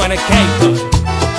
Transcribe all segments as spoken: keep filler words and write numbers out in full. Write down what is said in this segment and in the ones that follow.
Communicator.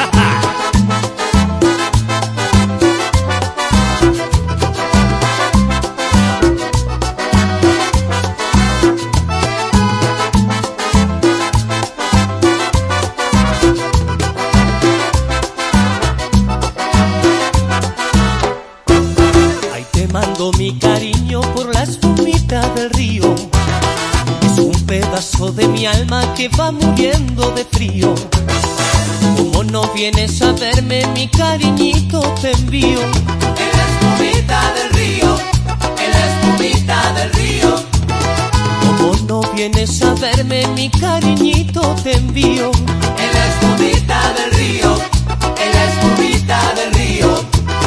Ahí te mando mi cariño por la espumita del río. Es un pedazo de mi alma que va muriendo de frío. Como no vienes a verme, mi cariñito te envío. En la espumita del río, en la espumita del río. Como no vienes a verme, mi cariñito te envío. En la espumita del río, en la espumita del río.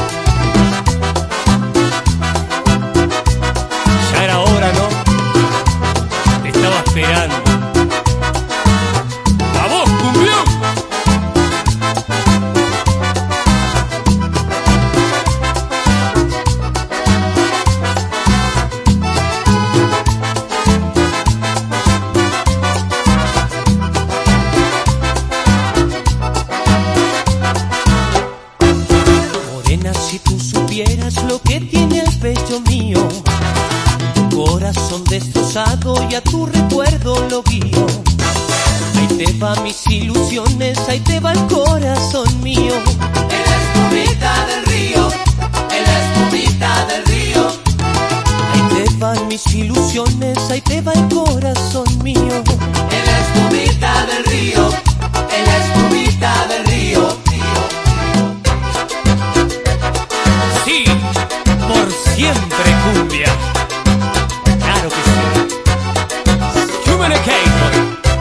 Ya era hora, ¿no? Te estaba esperando. ¡Vamos, cumbión! Morena, si tú supieras lo que tiene el pecho mío, tu corazón destrozado y a tu recuerdo lo guío. Ahí te va mis ilusiones, ahí te va el corazón mío. En la espumita del río, en la espumita del río. Ahí te van mis ilusiones, ahí te va el corazón mío. En la espumita del río, en la espumita del río. Sí, por siempre cumbia. Claro que sí. Communicator.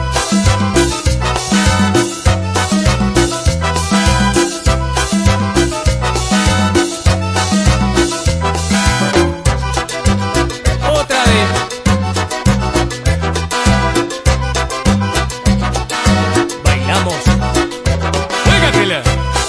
Otra vez. Bailamos. Juégatela.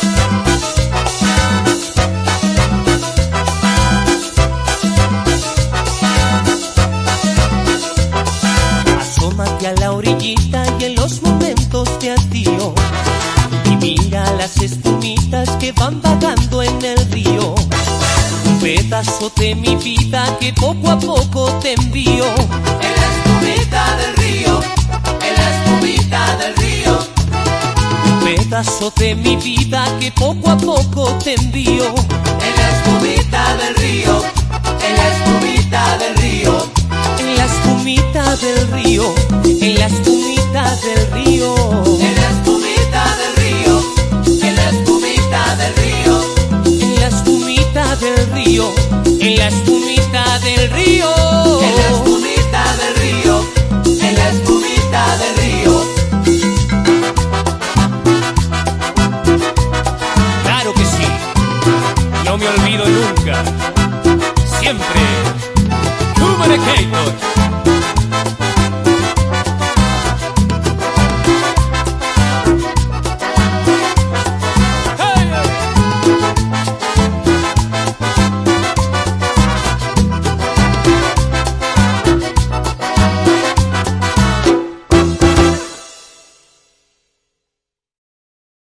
Asómate a la orillita y en los momentos de hastío, y mira las espumitas que van vagando en el río. Un pedazo de mi vida que poco a poco te envío. En la espumita del río, en la espumita del río. Un pedazo de mi vida que poco a poco te envío. En la espumita del río, en la espumita del río. En la espumita del río, en la espumita del río. En la